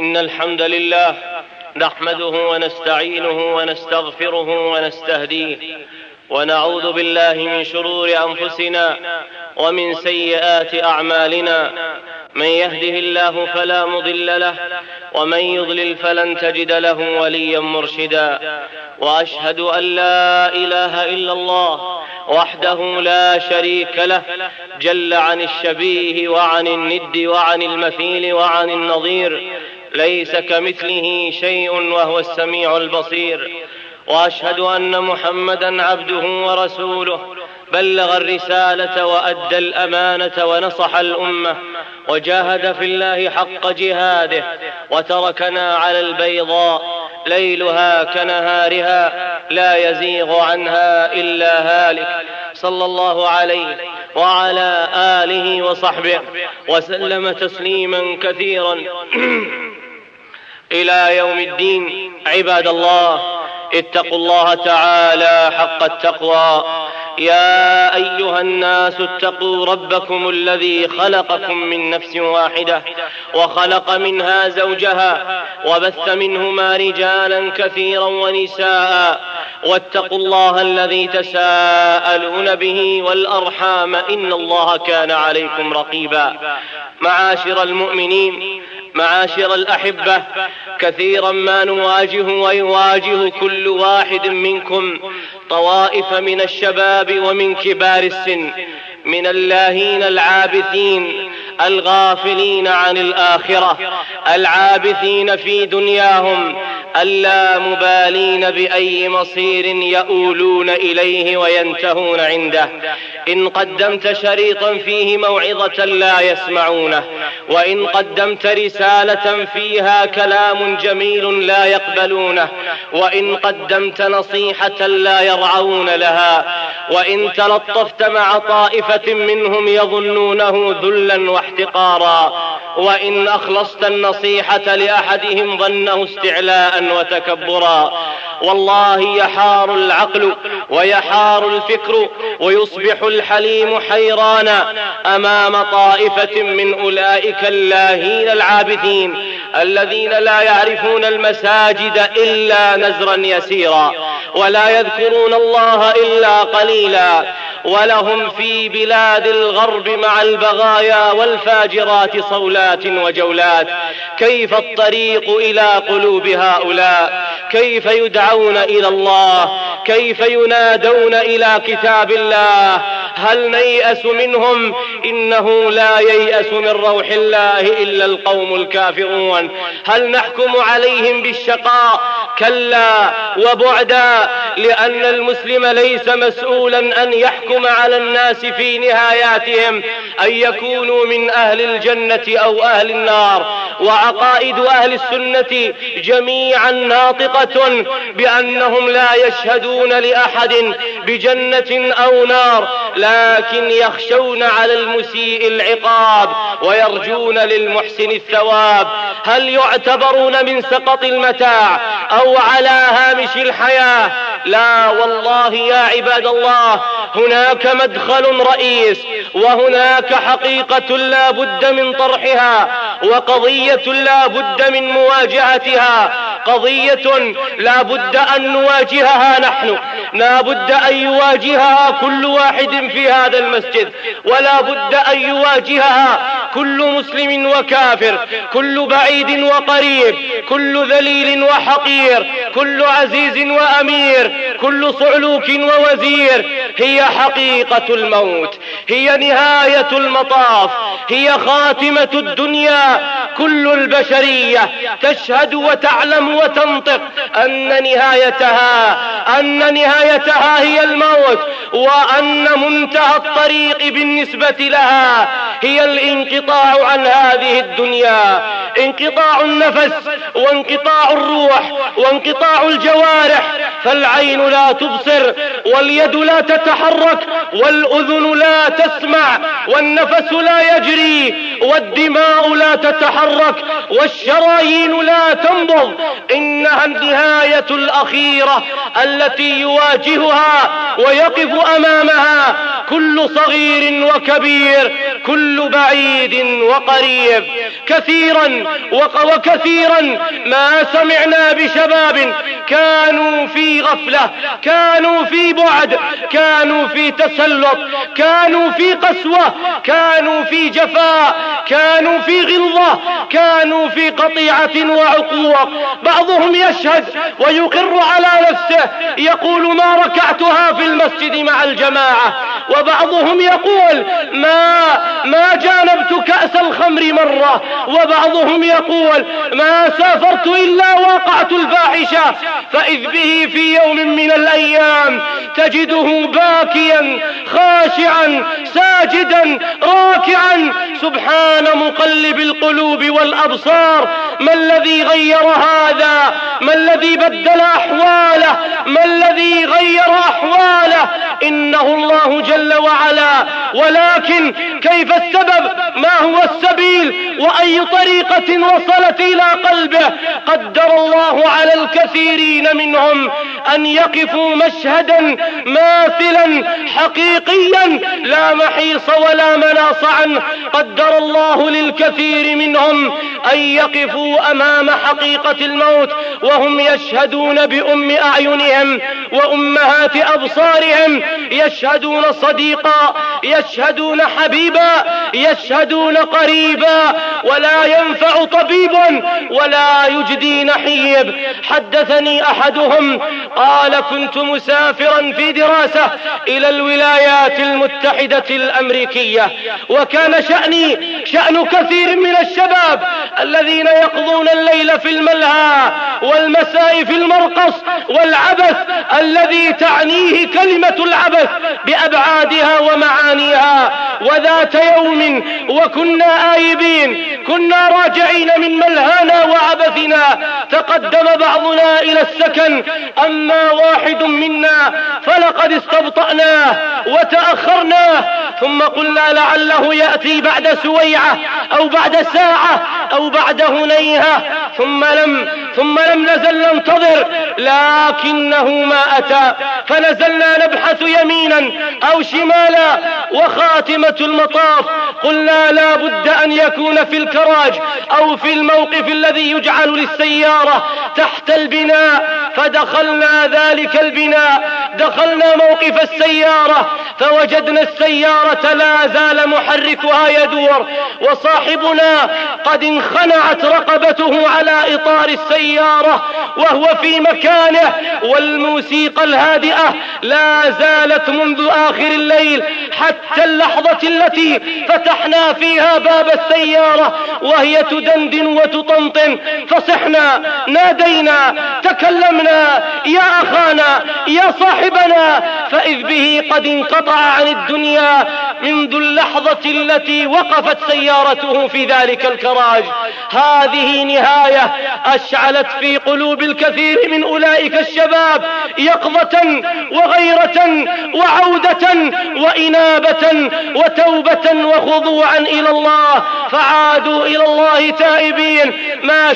إن الحمد لله نحمده ونستعينه ونستغفره ونستهديه، ونعوذ بالله من شرور أنفسنا ومن سيئات أعمالنا. من يهده الله فلا مضل له، ومن يضلل فلن تجد له وليا مرشدا. وأشهد أن لا إله إلا الله وحده لا شريك له، جل عن الشبيه وعن الند وعن المثيل وعن النظير، ليس كمثله شيء وهو السميع البصير. وأشهد أن محمدا عبده ورسوله، بلغ الرسالة وأدى الأمانة ونصح الأمة، وجاهد في الله حق جهاده، وتركنا على البيضاء ليلها كنهارها لا يزيغ عنها إلا هالك، صلى الله عليه وعلى آله وصحبه وسلم تسليما كثيرا إلى يوم الدين. عباد الله، اتقوا الله تعالى حق التقوى. يا أيها الناس اتقوا ربكم الذي خلقكم من نفس واحدة، وخلق منها زوجها، وبث منهما رجالا كثيرا ونساء. واتقوا الله الذي تساءلون به والأرحام، إن الله كان عليكم رقيبا. معاشر المؤمنين، معاشر الأحبة، كثيرا ما نواجه ويواجه كل واحد منكم طوائف من الشباب ومن كبار السن، من اللاهين العابثين الغافلين عن الآخرة، العابثين في دنياهم، اللامبالين بأي مصير يؤولون إليه وينتهون عنده. إن قدمت شريطا فيه موعظة لا يسمعونه، وإن قدمت رسالة فيها كلام جميل لا يقبلونه، وإن قدمت نصيحة لا يرعون لها، وإن تلطفت مع طائفة منهم يظنونه ذلا واحتقارا، وإن أخلصت النصيحة لأحدهم ظنه استعلاء وتكبرا. والله يحار العقل ويحار الفكر، ويصبح الحليم حيرانا أمام طائفة من أولئك اللاهين العابثين الذين لا يعرفون المساجد إلا نزرا يسيرا، ولا يذكرون الله إلا قليلا، ولهم في بلاد الغرب مع البغايا والفاجرات صولات وجولات. كيف الطريق إلى قلوب هؤلاء؟ كيف يدعون إلى الله؟ كيف ينادون إلى كتاب الله؟ هل نيأس منهم؟ إنه لا ييأس من روح الله إلا القوم الكافرون. هل نحكم عليهم بالشقاء؟ كلا وبعدا، لأن المسلم ليس مسؤولا أن يحكم على الناس في نهاياتهم أن يكونوا من أهل الجنة أو أهل النار. وعقائد أهل السنة جميعا ناطقة بأنهم لا يشهدون لأحد بجنة أو نار، لكن يخشون على المسيء العقاب ويرجون للمحسن الثواب. هل يعتبرون من سقط المتاع أو على هامش الحياة؟ لا والله يا عباد الله، هناك مدخل رئيس، وهناك حقيقة لا بد من طرحها، وقضية لا بد من مواجهتها، قضية لا بد أن نواجهها نحن، لا بد أن يواجهها كل واحد في هذا المسجد، ولا بد أن يواجهها كل مسلم وكافر، كل بعيد وقريب، كل ذليل وحقير، كل عزيز وأمير، كل صعلوك ووزير. هي حقيقة الموت، هي نهاية المطاف، هي خاتمة الدنيا. كل البشرية تشهد وتعلم وتنطق أن نهايتها هي الموت، وأن منتهى الطريق بالنسبة لها هي الانقطاع عن هذه الدنيا، انقطاع النفس وانقطاع الروح وانقطاع الجوارح. فالعين لا تبصر، واليد لا تتحرك، والأذن لا تسمع، والنفس لا يجري، والدماء لا تتحرك، والشرايين لا تنبض. إنها النهاية الأخيرة التي يواجهها ويقف أمامها كل صغير وكبير، كل بعيد وقريب. كثيرا وكثيرا ما سمعنا بشباب كانوا في غفلة، كانوا في بعد، كانوا في تسلط، كانوا في قسوة، كانوا في جفاء، كانوا في غلظة، كانوا في قطيعة وعقوق. بعضهم يشهد ويقر على نفسه يقول ما ركعتها في المسجد مع الجماعة، وبعضهم يقول ما جانبت كأس الخمر مرة، وبعضهم يقول ما سافرت إلا وقعت الفاحشة. فإذ به في يوم من الأيام تجده باكيا خاشعا ساجدا راكعا سبحان مقلب القلوب والأبصار. ما الذي غير هذا؟ ما الذي بدل أحواله؟ ما الذي غير أحواله؟ إنه الله جل وعلا. ولكن كيف السبب؟ ما هو السبيل؟ وأي طريقة وصلت إلى قلبه؟ قدر الله على الكثيرين منهم أن يقفوا مشهدا ماثلا حقيقيا لا محيص ولا مناص عنه. قدر الله للكثير منهم أن يقفوا أمام حقيقة الموت وهم يشهدون بأم أعينهم وأمهات أبصارهم، يشهدون صديقا، يشهدون حبيبا، يشهدون قريبا، ولا ينفع طبيب ولا يجدي نحيب. حدثني أحدهم قال كنت مسافرا في دراسة إلى الولايات المتحدة الأمريكية، وكان شأني شأن كثير من الشباب الذين يقضون الليل في الملهى والمساء في المرقص والعبث الذي تعنيه كلمة العبث بأبعادها ومعانيها. وذات يوم وكنا آيبين كنا راجعين من ملهانا وعبثنا، تقدم بعضنا إلى السكن، أما واحد منا فلقد استبطأناه وتأخرناه، ثم قلنا لعله يأتي بعد سويعة أو بعد ساعة أو بعد هنيهة، ثم لم نزل ننتظر لكنه ما أتى. فنزلنا نبحث يمينا أو شمالا، وخاتمة المطاف قلنا لا بد أن يكون في الكراج أو في الموقف الذي يجعل للسيارة تحت البناء. فدخلنا ذلك البناء، دخلنا موقف السيارة فوجدنا السيارة لا زال محركها يدور، وصاحبنا قد انخنعت رقبته على إطار السيارة وهو في مكانه، والموسيقى الهادئة لا زالت منذ آخر الليل حتى اللحظة التي فتحنا فيها باب السيارة وهي تدندن وتطنطن. فصحنا، نادينا، تكلمنا: يا أخانا، يا صاحبنا. فإذ به قد انقطع عن الدنيا منذ اللحظة التي وقفت سيارته في ذلك الكراج. هذه نهاية أشعلت في قلوب الكثير من أولئك الشباب يقظة وغيرة وعودة وإنابة وتوبة وخضوعا إلى الله، فعادوا إلى الله تائبين. ما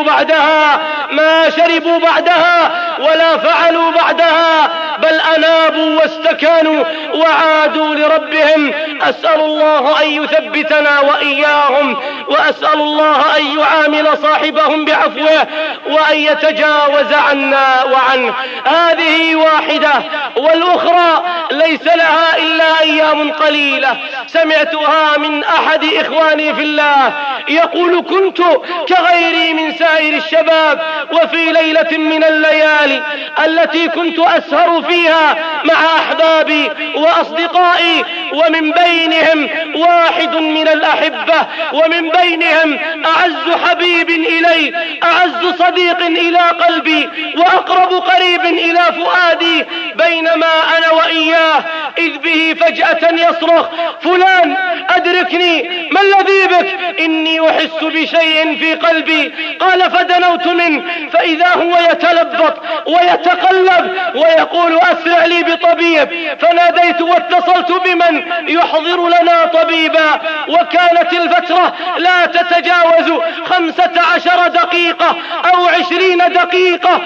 شربوا بعدها ولا فعلوا بعدها، بل أنابوا واستكانوا وعادوا لربهم. أسأل الله أن يثبتنا وإياهم، وأسأل الله أن يعامل صاحبهم بعفوه وأن يتجاوز عنا وعنه. هذه واحدة، والأخرى ليس لها إلا أيام قليلة. سمعتها من أحد إخواني في الله يقول: كنت كغيري من سائر الشباب، وفي ليلة من الليالي التي كنت أسهر فيها مع أحبابي وأصدقائي، ومن بينهم واحد من الأحبة، ومن بينهم أعز حبيب إلي، أعز صديق إلى قلبي، وأقرب قريب إلى فؤادي، بينما أنا وإياه إذ به فجأة يصرخ: فلان أدركني، ما الذي بك؟ إني أحس بشيء في قلبي. قال: فدنوت منه فإذا هو يتلبط ويتقلب ويقول: أسرع لي بطبيب. فناديت واتصلت بمن يحضر لنا طبيبا، وكانت الفترة لا تتجاوز 15 دقيقة أو 20 دقيقة ونحن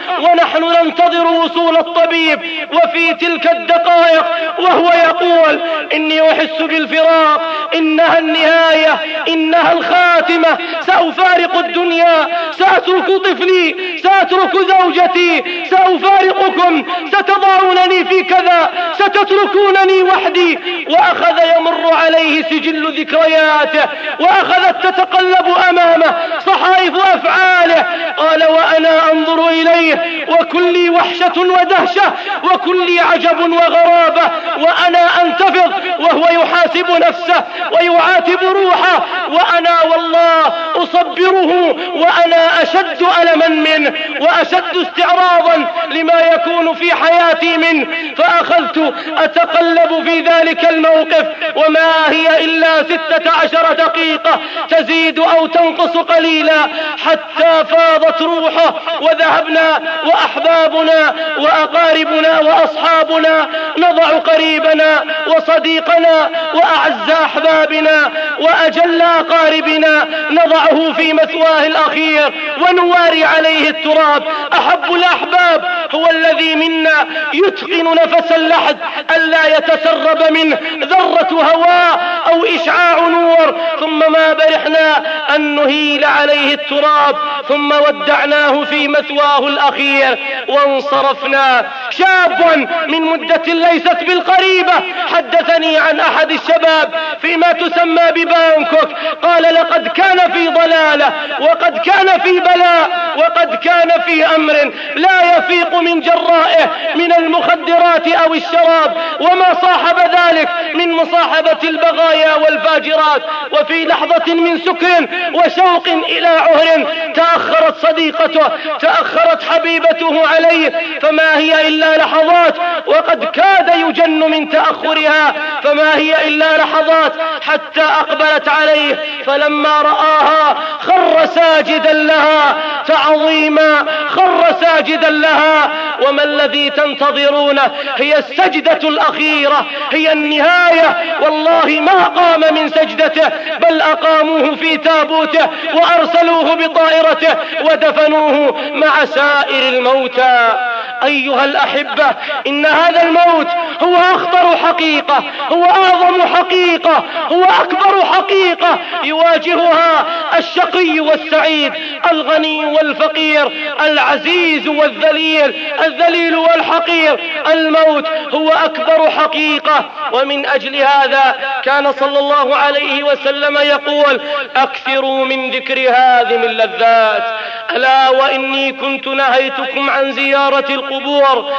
ونحن ننتظر وصول الطبيب، وفي تلك الدقائق وهو يقول إني أحس بالفراق، إنها النهاية، إنها الخاتمة، سأفارق الدنيا، سأترك طفلي، سأترك زوجتي، سأفارقكم، ستضعونني في كذا، ستتركونني وحدي. وأخذ يمر عليه سجل ذكرياته، وأخذت تتقلب أمامه صحائف أفعاله. قال وأنا أنظر إليه وكلي وحشة ودهشة وكلي عجب وغرابة، وأنا أنتفض وهو يحاسب نفسه ويعاتب روحه، وأنا والله أصبره وأنا أشد ألما منه وأشد استعراضا لما يكون في حياتي منه. فأخذت أتقلب في ذلك الموقف، وما هي إلا 16 دقيقة تزيد أو تنقص قليلا حتى فاضت روحه، وذهبنا وأحبابنا وأقاربنا وأصحابنا نضع قريبنا وصديقنا وأعز أحبابنا وأجل أقاربنا نضعه في مثواه الأخير ونواري عليه التراب. أحب الأحباب هو الذي منا يتقن نفس اللحد ألا يتسرب منه ذرة هواء أو إشعاع نور، ثم ما برحنا أن نهيل عليه التراب، ثم ودعناه في مثواه الأخير وانصرفنا. شاب من مدة ليست بالقريبة حدثني عن أحد الشباب فيما تسمى ببانكوك، قال لقد كان في ضلالة، وقد كان في بلاء، وقد كان في أمر لا يفيق من جرائه من المخدرات أو الشراب، وما صاحب ذلك من مصاحبة البغايا والفاجرات. وفي لحظة من سكر وشوق إلى عهر تأخرت صديقته، تأخرت حبيبته عليه، فما هي إلا لحظات، وقد كاد يجن من تأخرها، فما هي إلا لحظات حتى أقبلت عليه، فلما رآها خر ساجدا لها تعظيما، خر ساجدا لها. وما الذي تنتظرونه؟ هي السجدة الأخيرة، هي النهاية. والله ما قام من سجدته، بل أقاموه في تابوته وأرسلوه بطائرته ودفنوه مع سائر الموتى. أيها الأحبة، إن هذا الموت هو أخطر حقيقة، هو أعظم حقيقة، هو أكبر حقيقة يواجهها الشقي والسعيد، الغني والفقير، العزيز والذليل، الذليل والحقير. الموت هو أكبر حقيقة. ومن أجل هذا كان صلى الله عليه وسلم يقول أكثروا من ذكر هذه اللذات، ألا وإني كنت نهيتكم عن زيارة القبور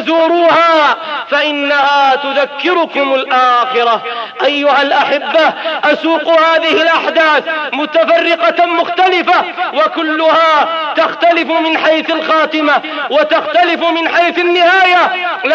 فزوروها فإنها تذكركم الآخرة. أيها الأحبة، أسوق هذه الأحداث متفرقة مختلفة، وكلها تختلف من حيث الخاتمة وتختلف من حيث النهاية،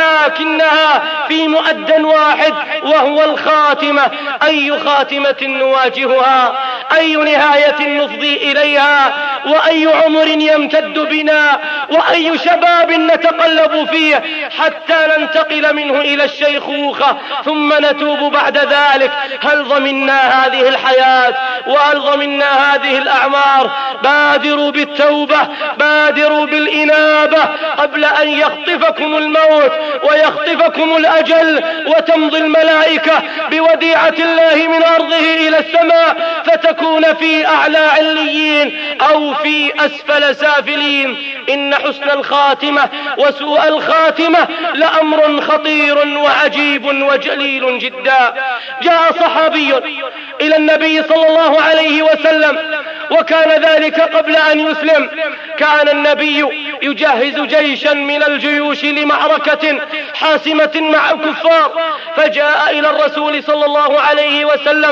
لكنها في مؤد واحد وهو الخاتمة. أي خاتمة نواجهها؟ أي نهاية نفضي إليها؟ وأي عمر يمتد بنا؟ وأي شباب نتقلب فيه حتى ننتقل منه إلى الشيخوخة ثم نتوب بعد ذلك؟ هل ضمنا هذه الحياة؟ وهل ضمنا هذه الأعمار؟ بادروا بالتوبة، بادروا بالإنابة قبل أن يخطفكم الموت ويخطفكم الأجل، وتمضي الملائكة بوديعة الله من أرضه إلى السماء، فتكون في أعلى عليين أو في أسفل سافلين. إن حسن الخاتمة وسوء الخاتمة لأمر خطير وعجيب وجليل جدا. جاء صحابي إلى النبي صلى الله عليه وسلم، وكان ذلك قبل أن يسلم. كان النبي يجهز جيشا من الجيوش لمعركة حاسمة مع الكفار، فجاء إلى الرسول صلى الله عليه وسلم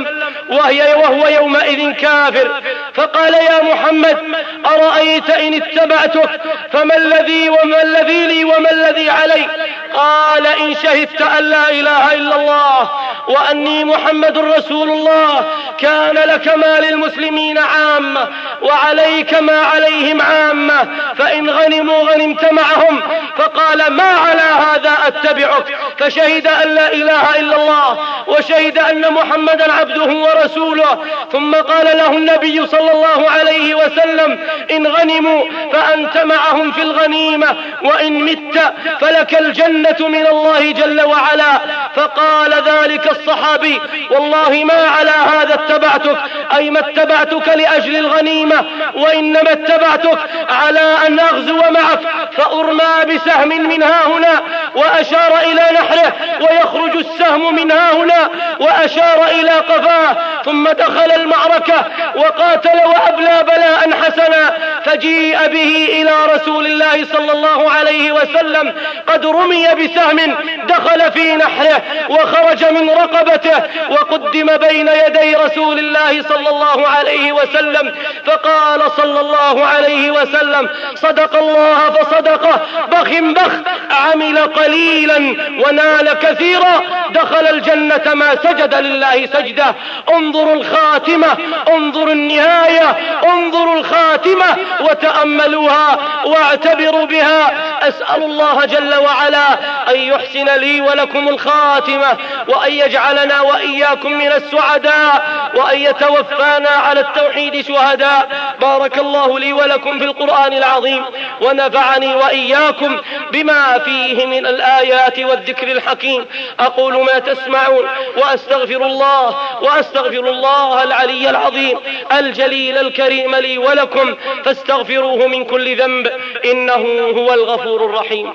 وهو يومئذ كافر، فقال يا محمد أرأيت إن اتبعتك فما الذي وما الذي لي وما الذي علي؟ قال إن شهدت أن لا إله إلا الله وأني محمد رسول الله كان لك ما للمسلمين عامة وعليك ما عليهم عامة، فإن غير غنموا غنمت معهم، فقال ما على هذا أتبعك، فشهد أن لا إله إلا الله وشهد أن محمدا عبده ورسوله. ثم قال له النبي صلى الله عليه وسلم إن غنموا فأنت معهم في الغنيمة، وإن مت فلك الجنة من الله جل وعلا. فقال ذلك الصحابي والله ما على هذا اتبعتك، أي ما اتبعتك لأجل الغنيمة، وإنما اتبعتك على أن أغزو معك فأرمى بسهم من ها هنا، وأشار إلى نحره ويخرج السهم من ها هنا وأشار إلى قفاه، ثم دخل المعركة وقاتل وأبلى بلاء حسنا، فجيء به إلى رسول الله صلى الله عليه وسلم قد رمي بسهم دخل في نحره وخرج من رقبته، وقدم بين يدي رسول الله صلى الله عليه وسلم، فقال صلى الله عليه وسلم صدق الله فصدقه، بخ بخ، عمل قليلا ونال كثيرا، دخل الجنة ما سجد لله سجده. انظروا الخاتمة، انظروا النهاية، انظروا الخاتمة وتأملوها واعتبروا بها. أسأل الله جل وعلا أن يحسن لي ولكم الخاتمة، وأن يجعلنا وإياكم من السعداء، وأن يتوفانا على التوحيد شهداء. بارك الله لي ولكم في القرآن العظيم، ونفعني وإياكم بما فيه من الآيات والذكر الحكيم. أقول ما تسمعون وأستغفر الله العلي العظيم الجليل الكريم لي ولكم، فاستغفروه من كل ذنب إنه هو الغفور الرحيم.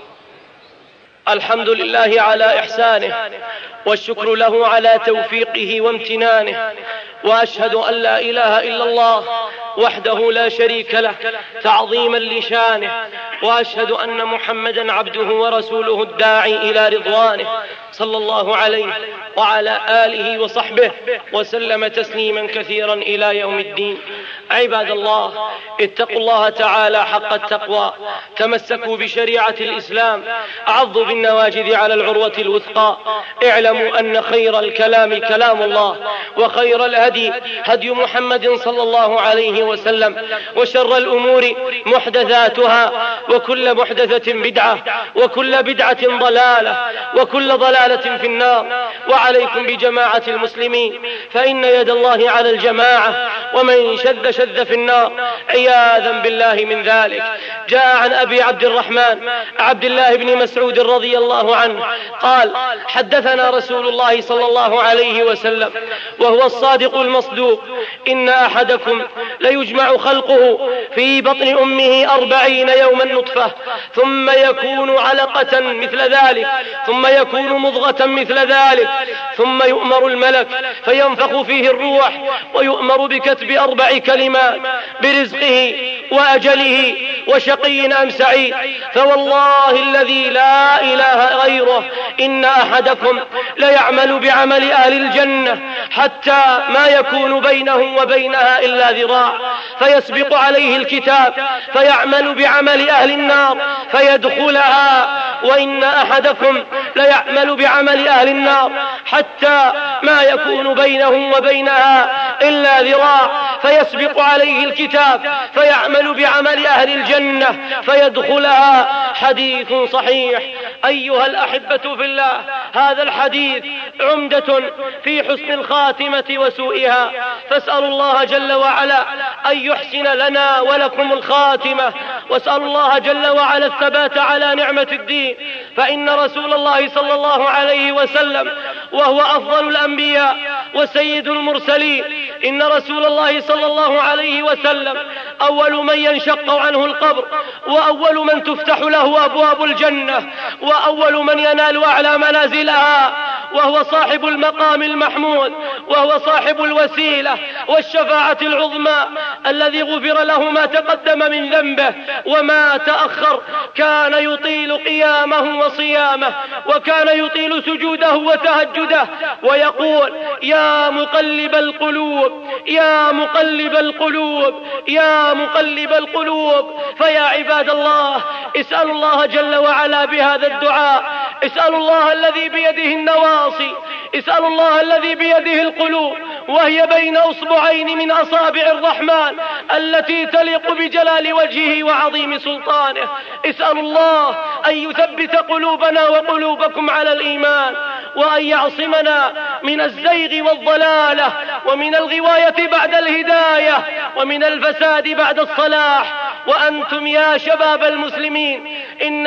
الحمد لله على إحسانه، والشكر له على توفيقه وامتنانه، وأشهد أن لا إله إلا الله وحده لا شريك له تعظيما لشانه، وأشهد أن محمدا عبده ورسوله الداعي إلى رضوانه، صلى الله عليه وعلى آله وصحبه وسلم تسليما كثيرا إلى يوم الدين. عباد الله، اتقوا الله تعالى حق التقوى، تمسكوا بشريعة الإسلام، عضوا بالنواجذ على العروة الوثقى. اعلموا أن خير الكلام كلام الله، وخير الهدي هدي محمد صلى الله عليه وسلم، وشر الأمور محدثاتها، وكل محدثة بدعة، وكل بدعة ضلالة، وكل ضلالة في النار. وعليكم بجماعة المسلمين، فإن يد الله على الجماعة، ومن شذ شذ في النار، عياذا بالله من ذلك. جاء عن أبي عبد الرحمن عبد الله بن مسعود رضي الله عنه قال حدثنا رسول الله صلى الله عليه وسلم وهو الصادق المصدوق: إن أحدكم ليجمع خلقه في بطن أمه 40 يوما نطفة، ثم يكون علقة مثل ذلك، ثم يكون مضغة مثل ذلك، ثم يؤمر الملك فينفخ فيه الروح، ويؤمر بكتب 4 كلمات برزقه وأجله وشقي أم سعيد. فوالله الذي لا إله غيره إن أحدكم ليعمل بعمل أهل الجنة حتى ما يكون بينه وبينها إلا ذراع، فيسبق عليه الكتاب فيعمل بعمل أهل النار فيدخلها، وإن أحدكم ليعمل بعمل أهل النار حتى ما يكون بينه وبينها إلا ذراع، فيسبق عليه الكتاب فيعمل بعمل أهل الجنة فيدخلها. حديث صحيح. أيها الأحبة في الله، هذا الحديث عمدة في حسن الخاتمة وسوءها، فاسألوا الله جل وعلا أن يحسن لنا ولكم الخاتمة، واسألوا الله جل وعلا الثبات على نعمة الدين. فإن رسول الله صلى الله عليه وسلم وهو أفضل الأنبياء وسيد المرسلين، إن رسول الله صلى الله عليه وسلم أول من ينشق عنه القبر، وأول من تفتح له أبواب الجنة، وأول من ينال أعلى منازلها، وهو صاحب المقام المحمود، وهو صاحب الوسيلة والشفاعة العظمى، الذي غفر له ما تقدم من ذنبه وما تأخر. كان يطيل قيامه وصيامه، وكان يطيل سجوده وتهجده، ويقول: يا مقلب القلوب، يا مقلب القلوب، يا مقلب القلوب. فيا عباد الله، اسألوا الله جل وعلا بهذا الدعاء، اسألوا الله الذي بيده النواصي، اسألوا الله الذي بيده القلوب، وهي بين أصبعين من أصابع الرحمن التي تليق بجلال وجهه وعظيم سلطانه. اسأل الله أن يثبت قلوبنا وقلوبكم على الإيمان، وأن يعصمنا من الزيغ والضلالة، ومن الغواية بعد الهداية، ومن الفساد بعد الصلاح. وأنتم يا شباب المسلمين، إن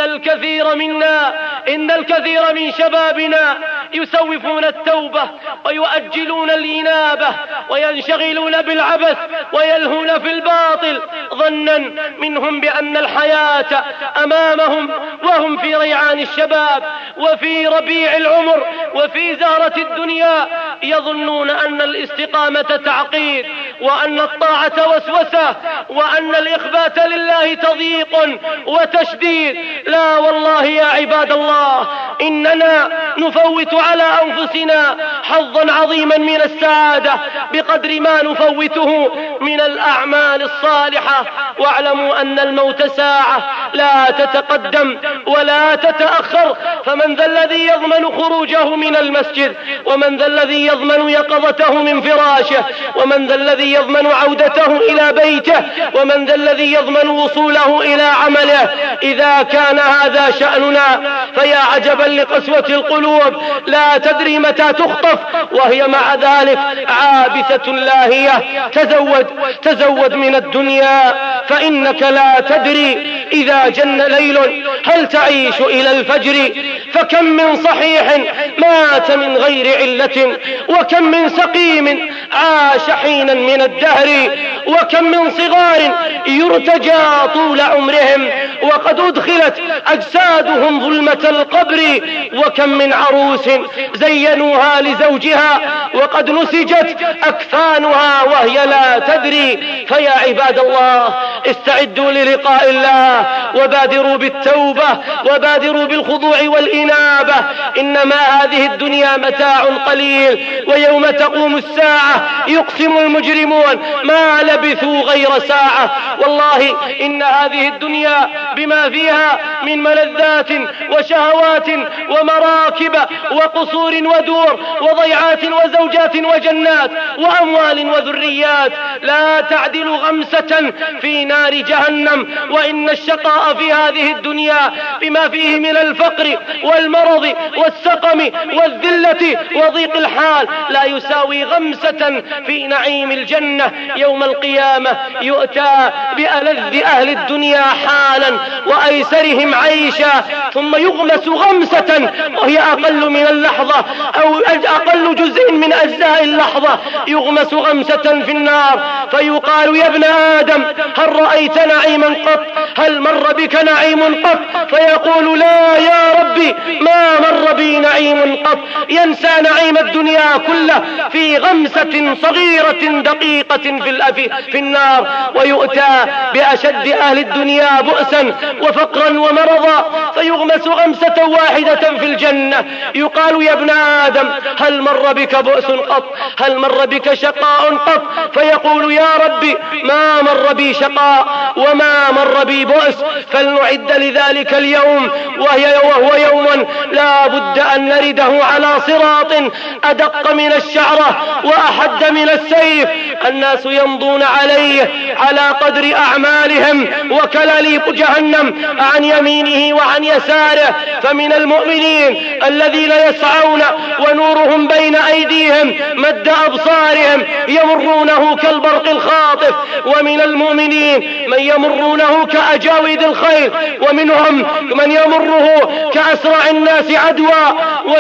الكثير من شبابنا يسوفون التوبة ويؤجلون الإنابة وينشغلون بالعبث ويلهون في الباطل، ظنا منهم بأن الحياة أمامهم وهم في ريعان الشباب وفي ربيع العمر وفي زهرة الدنيا. يظنون أن الاستقامة تعقيد، وأن الطاعة وسوسة، وأن الإخبات لله تضييق وتشديد. لا والله يا عباد الله، إننا نفوت على أنفسنا حظا عظيما من السعادة بقدر ما نفوته من الأعمال الصالحة. واعلموا أن الموت ساعة لا تتقدم ولا تتأخر، فمن ذا الذي يضمن خروجه من المسجد؟ ومن ذا الذي يضمن يقظته من فراشه؟ ومن ذا الذي يضمن عودته إلى بيته؟ ومن ذا الذي يضمن وصوله إلى عمله؟ إذا كان هذا شأننا فيا عجبا لقسوة القلوب، لا تدري متى تخطف وهي مع ذلك عابثة لاهية. تزود من الدنيا فإنك لا تدري إذا جن ليل هل تعيش إلى الفجر. فكم من صحيح مات من غير علة، وكم من سقيم عاش حينا من الدهر، وكم من صغار يرتجى طول عمرهم وقد أدخلت أجسادهم ظلمة القبر، وكم من عروس زينوها لزوجها وقد نسجت أكفانها وهي لا تدري. فيا عباد الله، استعدوا للقاء الله، وبادروا بالتوبة، وبادروا بالخضوع والإنابة. إنما هذه الدنيا متاع قليل، ويوم تقوم الساعة يقسم المجرمون ما لبثوا غير ساعة. والله إن هذه الدنيا بما فيها من ملذات وشهوات ومراكب وقصور ودور وضيعات وزوجات وجنات وأموال وذريات لا تعدل غمسة في نار جهنم. وإن الشقاء في هذه الدنيا بما فيه من الفقر والمرض والسقم والذلة وضيق الحال لا يساوي غمسة في نعيم الجنة. يوم القيامة يؤتى بألذ أهل الدنيا حالا وأيسرهم عيشا، ثم يغمس غمسة وهي أقل من اللحظة أو أقل جزء من أجزاء اللحظة، يغمس غمسة في النار، فيقال: يا ابن آدم هل رأيت نعيما قط؟ هل مر بك نعيم قط؟ فيقول: لا يا ربي ما مر بي نعيم قط. ينسى نعيم الدنيا كله في غمسة صغيرة دقيقة في النار، ويؤتى بأشد أهل الدنيا بؤسا وفقرا ومرضا فيغمس غمسة واحدة في الجنة. يقال: يا ابن آدم هل مر بك بؤس قط؟ هل مر بك شقاء قط؟ فيقول: يا ربي ما مر بي شقاء وما مر بي بؤس. فلنعد لذلك اليوم، وهو يوم لا بد أن نرده على صراط أدق من الشعرة وأحد من السيف. الناس يمضون عليه على قدر أعمالهم، وكلاليب جهنم عن يمينه وعن يساره. فمن المؤمنين الذين يسعون ونورهم بين أيديهم مد أبصارهم يمرونه كالبرق الخاطف، ومن المؤمنين من يمرونه كأجاويد الخيل، ومنهم من يمره كأسرع الناس عدوى،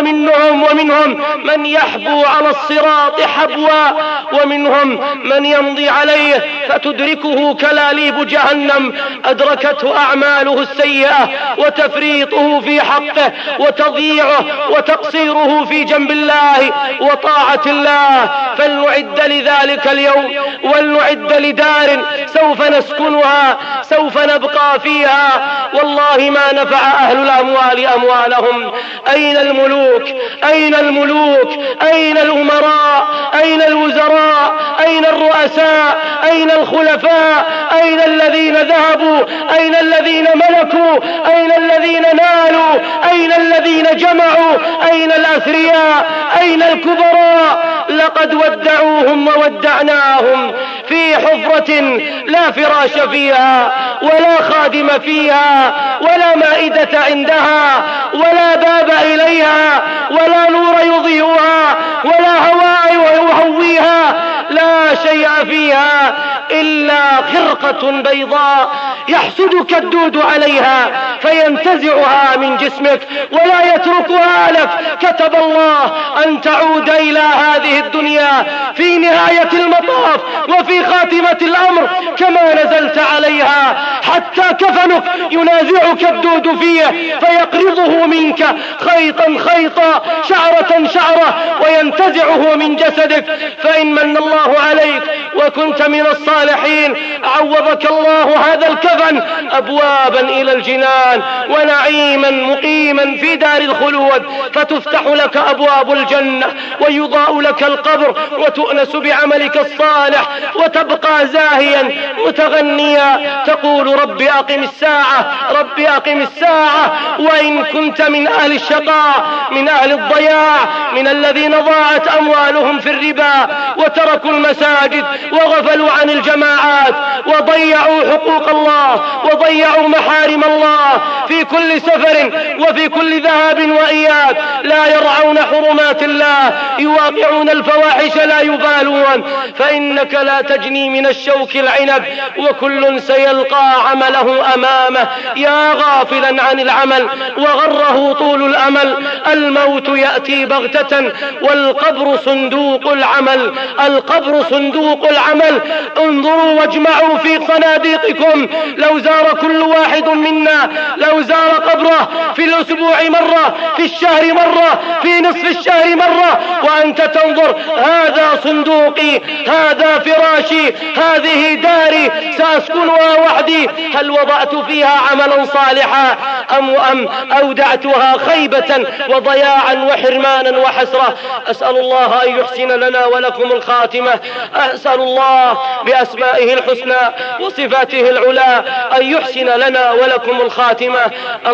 ومنهم من يحبو على الصراط حبوا، ومنهم من يمضي عليه فتدركه كلاليب جهنم أدركته أعماله السيئة وتفريطه في حقه وتضييعه وتقصيره في جنب الله وطاعة الله. فلنعد لذلك اليوم، ولنعد لدار سوف نسكنها، سوف نبقى فيها. والله ما نفع أهل الأموال أموالهم. أين الملوك؟ أين الملوك؟ أين الأمراء؟ أين الوزراء؟ أين الرؤساء؟ أين الخلفاء؟ أين الذين ذهبوا؟ أين الذين ملكوا؟ أين الذين نالوا؟ أين الذين جمعوا؟ أين الأثرياء؟ أين الكبراء؟ لقد ودعوهم وودعناهم في حفرة لا فراش فيها ولا خادم فيها ولا مائدة عندها ولا باب إليها ولا نور يضيئها ولا هواء يهويها، لا شيء فيها إلا خرقة بيضاء يحسدك الدود عليها فينتزعها من جسمك ولا يتركها لك. كتب الله أن تعود إلى هذه الدنيا في نهاية المطاف وفي خاتمة الأمر كما نزلت عليها، حتى كفنك ينازعك الدود فيه فيقرضه منك خيطا خيطا شعرة شعرة وينتزعه من جسدك. فإن من الله عليك وكنت من الصالحين عوضك الله هذا الكفن أبوابا إلى الجنان ونعيما مقيما في دار الخلود، فتفتح لك أبواب الجنة ويضاء لك القبر وتؤنس بعملك الصالح وتبقى زاهيا متغنيا تقول رب أقم الساعة رب أقم الساعة. وإن كنت من أهل الشقاء من أهل الضياع من الذين ضاعت أموالهم في الربا وتركوا المساجد وغفلوا عن الجماعات وضيعوا حقوق الله وضيعوا محارم الله في كل سفر وفي كل ذهاب وإياب، لا يرعون حرمات الله يواقعون الفواحش لا يبالون، فإنك لا تجني من الشوك العنب وكل سيلقى عمله أمامه. يا غافلا عن العمل وغره طول الأمل، الموت يأتي بغتة والقبر صندوق العمل، القبر صندوق العمل. انظروا واجمعوا في صناديقكم، لو زار كل واحد منا لو زار قبره في الأسبوع مرة في الشهر مرة في نصف الشهر مرة وأنت تنظر هذا صندوقي هذا فراشي هذه داري سأسكنها وحدي، هل وضعت فيها عملا صالحا أم أودعتها خيبة وضياعا وحرمانا وحسرة؟ أسأل الله أن يحسن لنا ولكم الخاتمة، أسأل الله بأسمائه الحسنى وصفاته العلى أن يحسن لنا ولكم الخاتمة.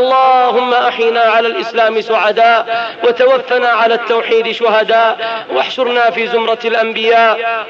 اللهم أحينا على الإسلام سعداء وتوفنا على التوحيد شهداء واحشرنا في زمرة الأنبياء.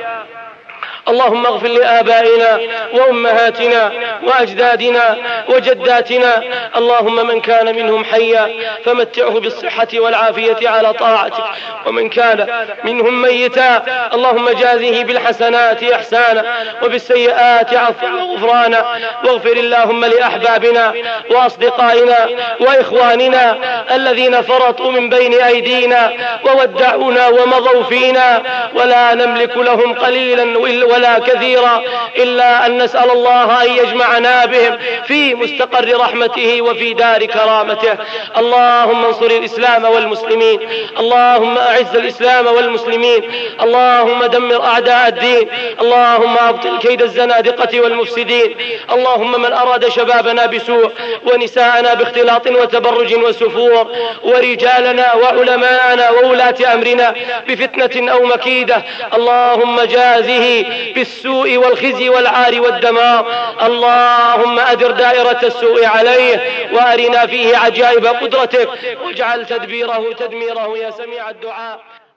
اللهم اغفر لآبائنا وأمهاتنا وأجدادنا وجداتنا، اللهم من كان منهم حيا فمتعه بالصحة والعافية على طاعتك، ومن كان منهم ميتا اللهم جازه بالحسنات إحسانا وبالسيئات عفوا وغفرانا. واغفر اللهم لأحبابنا وأصدقائنا وإخواننا الذين فرطوا من بين أيدينا وودعونا ومضوا فينا ولا نملك لهم قليلا ولا كثيرا إلا أن نسأل الله أن يجمعنا بهم في مستقر رحمته وفي دار كرامته. اللهم انصر الإسلام والمسلمين، اللهم أعز الإسلام والمسلمين، اللهم دمر أعداء الدين، اللهم أبطل كيد الزنادقة والمفسدين. اللهم من أراد شبابنا بسوء ونساءنا باختلاط وتبرج وسفور ورجالنا وعلماءنا وولاة أمرنا بفتنة أو مكيدة، اللهم جازه بالسوء والخزي والعار والدمار. اللهم أدر دائرة السوء عليه وأرنا فيه عجائب قدرتك واجعل تدبيره تدميره يا سميع الدعاء.